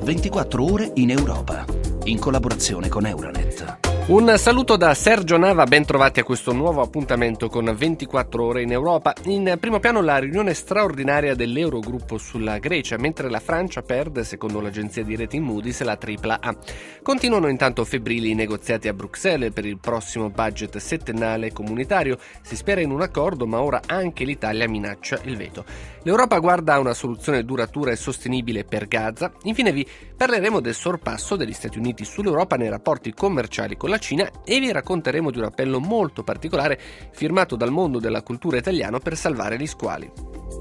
24 ore in Europa, in collaborazione con Euronet. Un saluto da Sergio Nava, ben trovati a questo nuovo appuntamento con 24 ore in Europa. In primo piano la riunione straordinaria dell'Eurogruppo sulla Grecia, mentre la Francia perde, secondo l'agenzia di rating Moody's, la AAA. Continuano intanto febbrili i negoziati a Bruxelles per il prossimo budget settennale comunitario. Si spera in un accordo, ma ora anche l'Italia minaccia il veto. L'Europa guarda a una soluzione duratura e sostenibile per Gaza. Infine vi parleremo del sorpasso degli Stati Uniti sull'Europa nei rapporti commerciali con la Cina e vi racconteremo di un appello molto particolare firmato dal mondo della cultura italiano per salvare gli squali.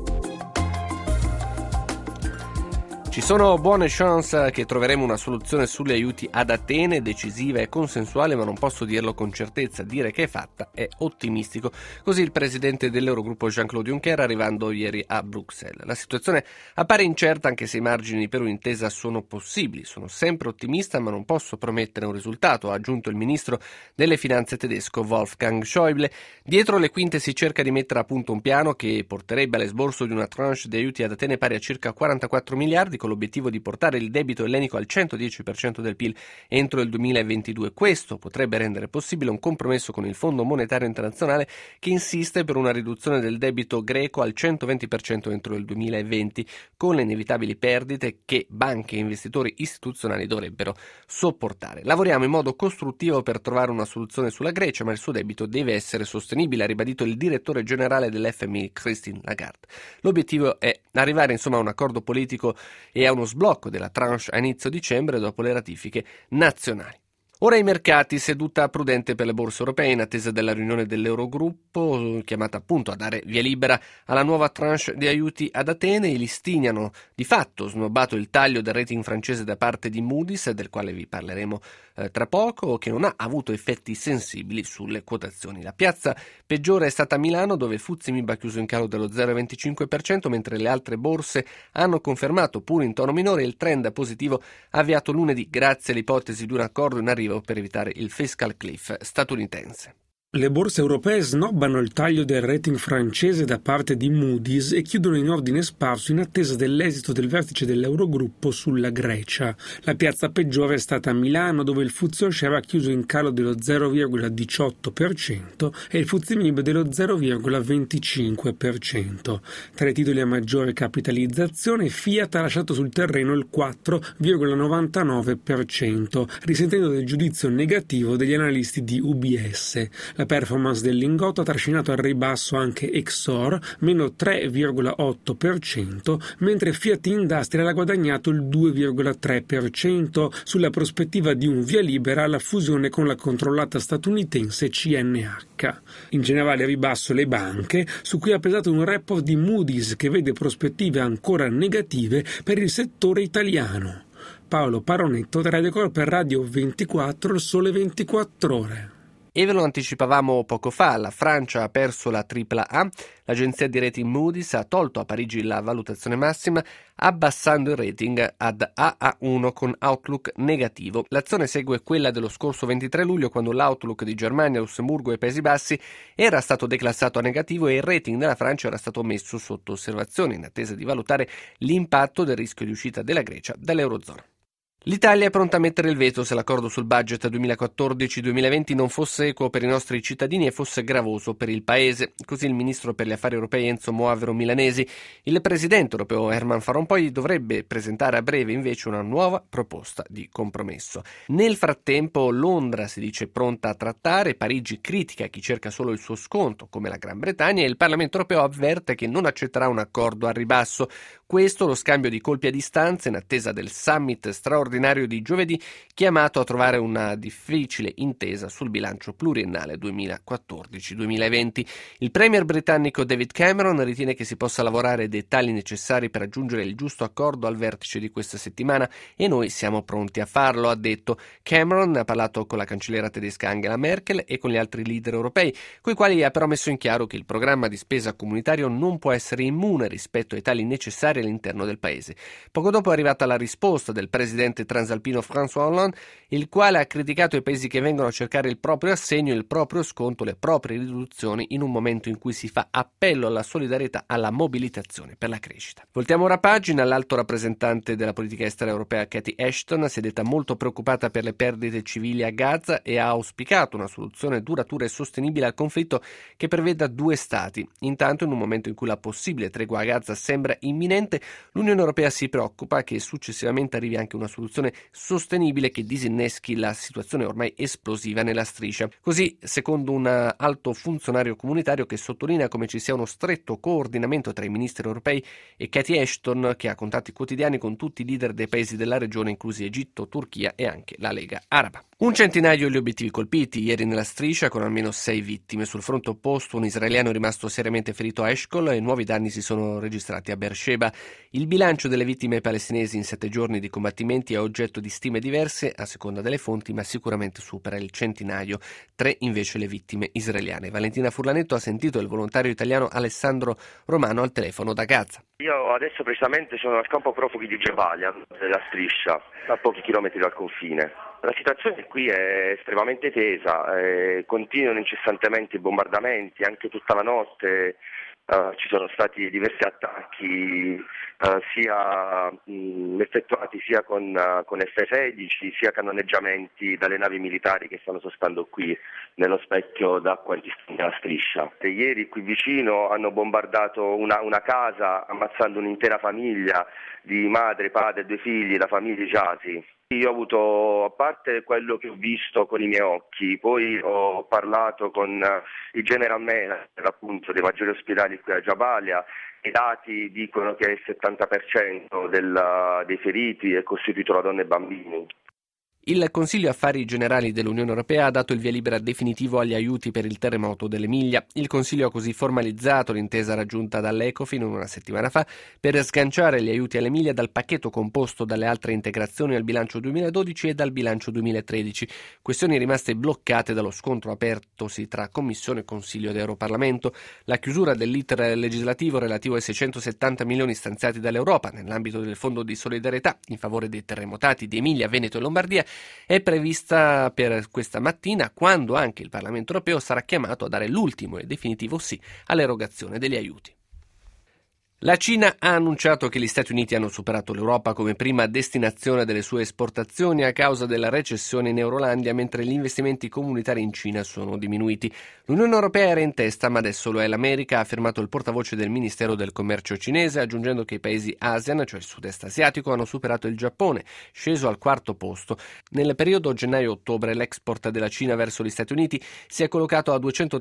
Ci sono buone chance che troveremo una soluzione sugli aiuti ad Atene, decisiva e consensuale, ma non posso dirlo con certezza. Dire che è fatta è ottimistico. Così il presidente dell'Eurogruppo Jean-Claude Juncker arrivando ieri a Bruxelles. La situazione appare incerta anche se i margini per un'intesa sono possibili. Sono sempre ottimista ma non posso promettere un risultato, ha aggiunto il ministro delle finanze tedesco Wolfgang Schäuble. Dietro le quinte si cerca di mettere a punto un piano che porterebbe all'esborso di una tranche di aiuti ad Atene pari a circa 44 miliardi con l'obiettivo di portare il debito ellenico al 110% del PIL entro il 2022. Questo potrebbe rendere possibile un compromesso con il Fondo Monetario Internazionale che insiste per una riduzione del debito greco al 120% entro il 2020, con le inevitabili perdite che banche e investitori istituzionali dovrebbero sopportare. Lavoriamo in modo costruttivo per trovare una soluzione sulla Grecia, ma il suo debito deve essere sostenibile, ha ribadito il direttore generale dell'FMI, Christine Lagarde. L'obiettivo è arrivare a un accordo politico e a uno sblocco della tranche a inizio dicembre dopo le ratifiche nazionali. Ora i mercati, seduta prudente per le borse europee in attesa della riunione dell'Eurogruppo, chiamata appunto a dare via libera alla nuova tranche di aiuti ad Atene. I listini hanno di fatto snobbato il taglio del rating francese da parte di Moody's, del quale vi parleremo tra poco, che non ha avuto effetti sensibili sulle quotazioni. La piazza peggiore è stata Milano, dove il FTSE MIB ha chiuso in calo dello 0,25%, mentre le altre borse hanno confermato, pur in tono minore, il trend positivo avviato lunedì grazie all'ipotesi di un accordo in arrivo per evitare il fiscal cliff statunitense. Le borse europee snobbano il taglio del rating francese da parte di Moody's e chiudono in ordine sparso in attesa dell'esito del vertice dell'Eurogruppo sulla Grecia. La piazza peggiore è stata Milano, dove il FTSE All-Share ha chiuso in calo dello 0,18% e il FTSE MIB dello 0,25%. Tra i titoli a maggiore capitalizzazione, Fiat ha lasciato sul terreno il 4,99%, risentendo del giudizio negativo degli analisti di UBS. La performance del lingotto ha trascinato al ribasso anche Exor, meno 3,8%, mentre Fiat Industrial ha guadagnato il 2,3% sulla prospettiva di un via libera alla fusione con la controllata statunitense CNH. In generale ribasso le banche, su cui ha pesato un report di Moody's che vede prospettive ancora negative per il settore italiano. Paolo Paronetto, Radio Call per Radio 24, il Sole 24 Ore. E ve lo anticipavamo poco fa, la Francia ha perso la AAA, l'agenzia di rating Moody's ha tolto a Parigi la valutazione massima, abbassando il rating ad AA1 con outlook negativo. L'azione segue quella dello scorso 23 luglio, quando l'outlook di Germania, Lussemburgo e Paesi Bassi era stato declassato a negativo e il rating della Francia era stato messo sotto osservazione in attesa di valutare l'impatto del rischio di uscita della Grecia dall'Eurozona. L'Italia è pronta a mettere il veto se l'accordo sul budget 2014-2020 non fosse equo per i nostri cittadini e fosse gravoso per il Paese. Così il ministro per gli affari europei Enzo Moavero Milanesi. Il presidente europeo Herman Van Rompuy dovrebbe presentare a breve invece una nuova proposta di compromesso. Nel frattempo Londra si dice pronta a trattare, Parigi critica chi cerca solo il suo sconto come la Gran Bretagna e il Parlamento europeo avverte che non accetterà un accordo a ribasso. Questo lo scambio di colpi a distanza in attesa del summit straordinario di giovedì, chiamato a trovare una difficile intesa sul bilancio pluriennale 2014-2020. Il premier britannico David Cameron ritiene che si possa lavorare ai dettagli necessari per raggiungere il giusto accordo al vertice di questa settimana e noi siamo pronti a farlo, ha detto. Cameron ha parlato con la cancelliera tedesca Angela Merkel e con gli altri leader europei, coi quali ha però messo in chiaro che il programma di spesa comunitario non può essere immune rispetto ai tagli necessari all'interno del paese. Poco dopo è arrivata la risposta del presidente presidente transalpino François Hollande, il quale ha criticato i paesi che vengono a cercare il proprio assegno, il proprio sconto, le proprie riduzioni in un momento in cui si fa appello alla solidarietà, alla mobilitazione per la crescita. Voltiamo ora pagina. L'alto rappresentante della politica estera europea Cathy Ashton si è detta molto preoccupata per le perdite civili a Gaza e ha auspicato una soluzione duratura e sostenibile al conflitto che preveda 2 stati. Intanto, in un momento in cui la possibile tregua a Gaza sembra imminente, l'Unione Europea si preoccupa che successivamente arrivi anche una soluzione sostenibile che disinneschi la situazione ormai esplosiva nella striscia. Così, secondo un alto funzionario comunitario che sottolinea come ci sia uno stretto coordinamento tra i ministri europei e Cathy Ashton, che ha contatti quotidiani con tutti i leader dei paesi della regione, inclusi Egitto, Turchia e anche la Lega Araba. 100 gli obiettivi colpiti ieri nella striscia, con almeno 6 vittime. Sul fronte opposto un israeliano è rimasto seriamente ferito a Eshkol e nuovi danni si sono registrati a Beersheba. Il bilancio delle vittime palestinesi in 7 giorni di combattimenti è oggetto di stime diverse a seconda delle fonti, ma sicuramente supera il centinaio. 3 invece le vittime israeliane. Valentina Furlanetto ha sentito il volontario italiano Alessandro Romano al telefono da Gaza. Io adesso precisamente sono al campo profughi di Jabalia, della striscia, a pochi chilometri dal confine. La situazione qui è estremamente tesa, continuano incessantemente i bombardamenti, anche tutta la notte ci sono stati diversi attacchi sia effettuati sia con F-16 sia cannoneggiamenti dalle navi militari che stanno sostando qui nello specchio d'acqua antistante alla striscia. E ieri qui vicino hanno bombardato una casa ammazzando un'intera famiglia di madre, padre e 2 figli, la famiglia Jasi. Io ho avuto, a parte quello che ho visto con i miei occhi, poi ho parlato con il general manager appunto dei maggiori ospedali qui a Jabalia. I dati dicono che il 70% dei feriti è costituito da donne e bambini. Il Consiglio Affari Generali dell'Unione Europea ha dato il via libera definitivo agli aiuti per il terremoto dell'Emilia. Il Consiglio ha così formalizzato l'intesa raggiunta dall'Ecofin una settimana fa per sganciare gli aiuti all'Emilia dal pacchetto composto dalle altre integrazioni al bilancio 2012 e dal bilancio 2013, questioni rimaste bloccate dallo scontro apertosi tra Commissione, Consiglio ed Europarlamento. La chiusura dell'iter legislativo relativo ai 670 milioni stanziati dall'Europa nell'ambito del Fondo di solidarietà in favore dei terremotati di Emilia, Veneto e Lombardia è prevista per questa mattina, quando anche il Parlamento europeo sarà chiamato a dare l'ultimo e definitivo sì all'erogazione degli aiuti. La Cina ha annunciato che gli Stati Uniti hanno superato l'Europa come prima destinazione delle sue esportazioni a causa della recessione in Eurolandia, mentre gli investimenti comunitari in Cina sono diminuiti. L'Unione Europea era in testa, ma adesso lo è l'America, ha affermato il portavoce del Ministero del Commercio cinese, aggiungendo che i paesi ASEAN, cioè il sud-est asiatico, hanno superato il Giappone, sceso al 4° posto. Nel periodo gennaio-ottobre l'export della Cina verso gli Stati Uniti si è collocato a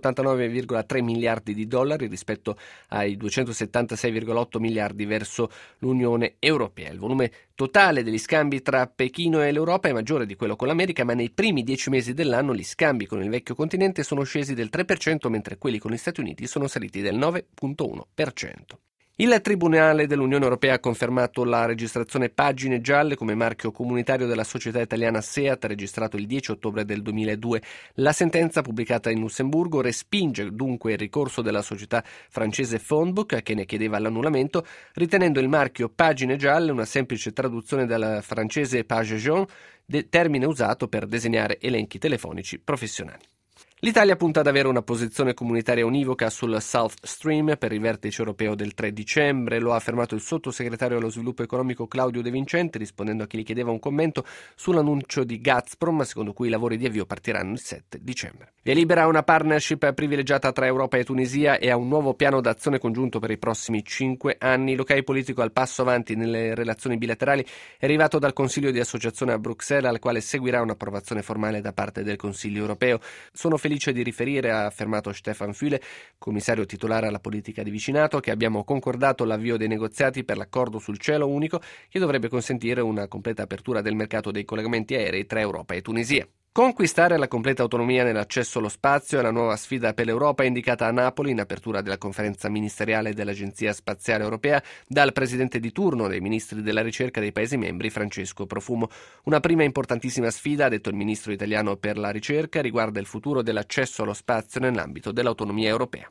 289,3 miliardi di dollari rispetto ai 276,8 miliardi verso l'Unione Europea. Il volume totale degli scambi tra Pechino e l'Europa è maggiore di quello con l'America, ma nei primi 10 mesi dell'anno gli scambi con il vecchio continente sono scesi del 3%, mentre quelli con gli Stati Uniti sono saliti del 9,1%. Il Tribunale dell'Unione Europea ha confermato la registrazione Pagine Gialle come marchio comunitario della società italiana SEAT, registrato il 10 ottobre del 2002. La sentenza, pubblicata in Lussemburgo, respinge dunque il ricorso della società francese Phonebook, che ne chiedeva l'annullamento, ritenendo il marchio Pagine Gialle una semplice traduzione dal francese page jaune, termine usato per disegnare elenchi telefonici professionali. L'Italia punta ad avere una posizione comunitaria univoca sul South Stream per il vertice europeo del 3 dicembre, lo ha affermato il sottosegretario allo sviluppo economico Claudio De Vincenti, rispondendo a chi gli chiedeva un commento sull'annuncio di Gazprom, secondo cui i lavori di avvio partiranno il 7 dicembre. Via libera a una partnership privilegiata tra Europa e Tunisia e a un nuovo piano d'azione congiunto per i prossimi 5 anni. L'ok politico al passo avanti nelle relazioni bilaterali è arrivato dal Consiglio di associazione a Bruxelles, al quale seguirà un'approvazione formale da parte del Consiglio europeo. Sono felice di riferire, ha affermato Stefan Füle, commissario titolare alla politica di vicinato, che abbiamo concordato l'avvio dei negoziati per l'accordo sul cielo unico, che dovrebbe consentire una completa apertura del mercato dei collegamenti aerei tra Europa e Tunisia. Conquistare la completa autonomia nell'accesso allo spazio è la nuova sfida per l'Europa indicata a Napoli in apertura della conferenza ministeriale dell'Agenzia Spaziale Europea dal presidente di turno dei ministri della ricerca dei Paesi membri Francesco Profumo. Una prima importantissima sfida, ha detto il ministro italiano per la ricerca, riguarda il futuro dell'accesso allo spazio nell'ambito dell'autonomia europea.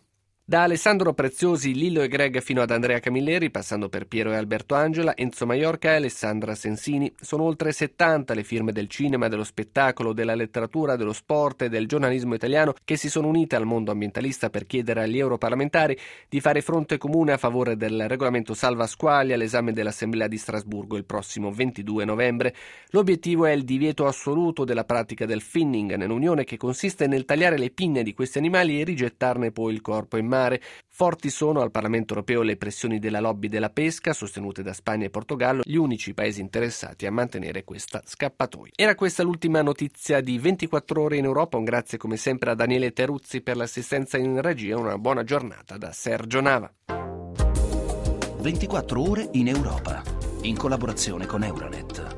Da Alessandro Preziosi, Lillo e Greg fino ad Andrea Camilleri, passando per Piero e Alberto Angela, Enzo Maiorca e Alessandra Sensini. Sono oltre 70 le firme del cinema, dello spettacolo, della letteratura, dello sport e del giornalismo italiano che si sono unite al mondo ambientalista per chiedere agli europarlamentari di fare fronte comune a favore del regolamento salva squali all'esame dell'Assemblea di Strasburgo il prossimo 22 novembre. L'obiettivo è il divieto assoluto della pratica del finning nell'Unione, che consiste nel tagliare le pinne di questi animali e rigettarne poi il corpo in mare. Forti sono al Parlamento europeo le pressioni della lobby della pesca, sostenute da Spagna e Portogallo, gli unici paesi interessati a mantenere questa scappatoia. Era questa l'ultima notizia di 24 ore in Europa. Un grazie come sempre a Daniele Teruzzi per l'assistenza in regia. Una buona giornata da Sergio Nava. 24 ore in Europa, in collaborazione con Euronet.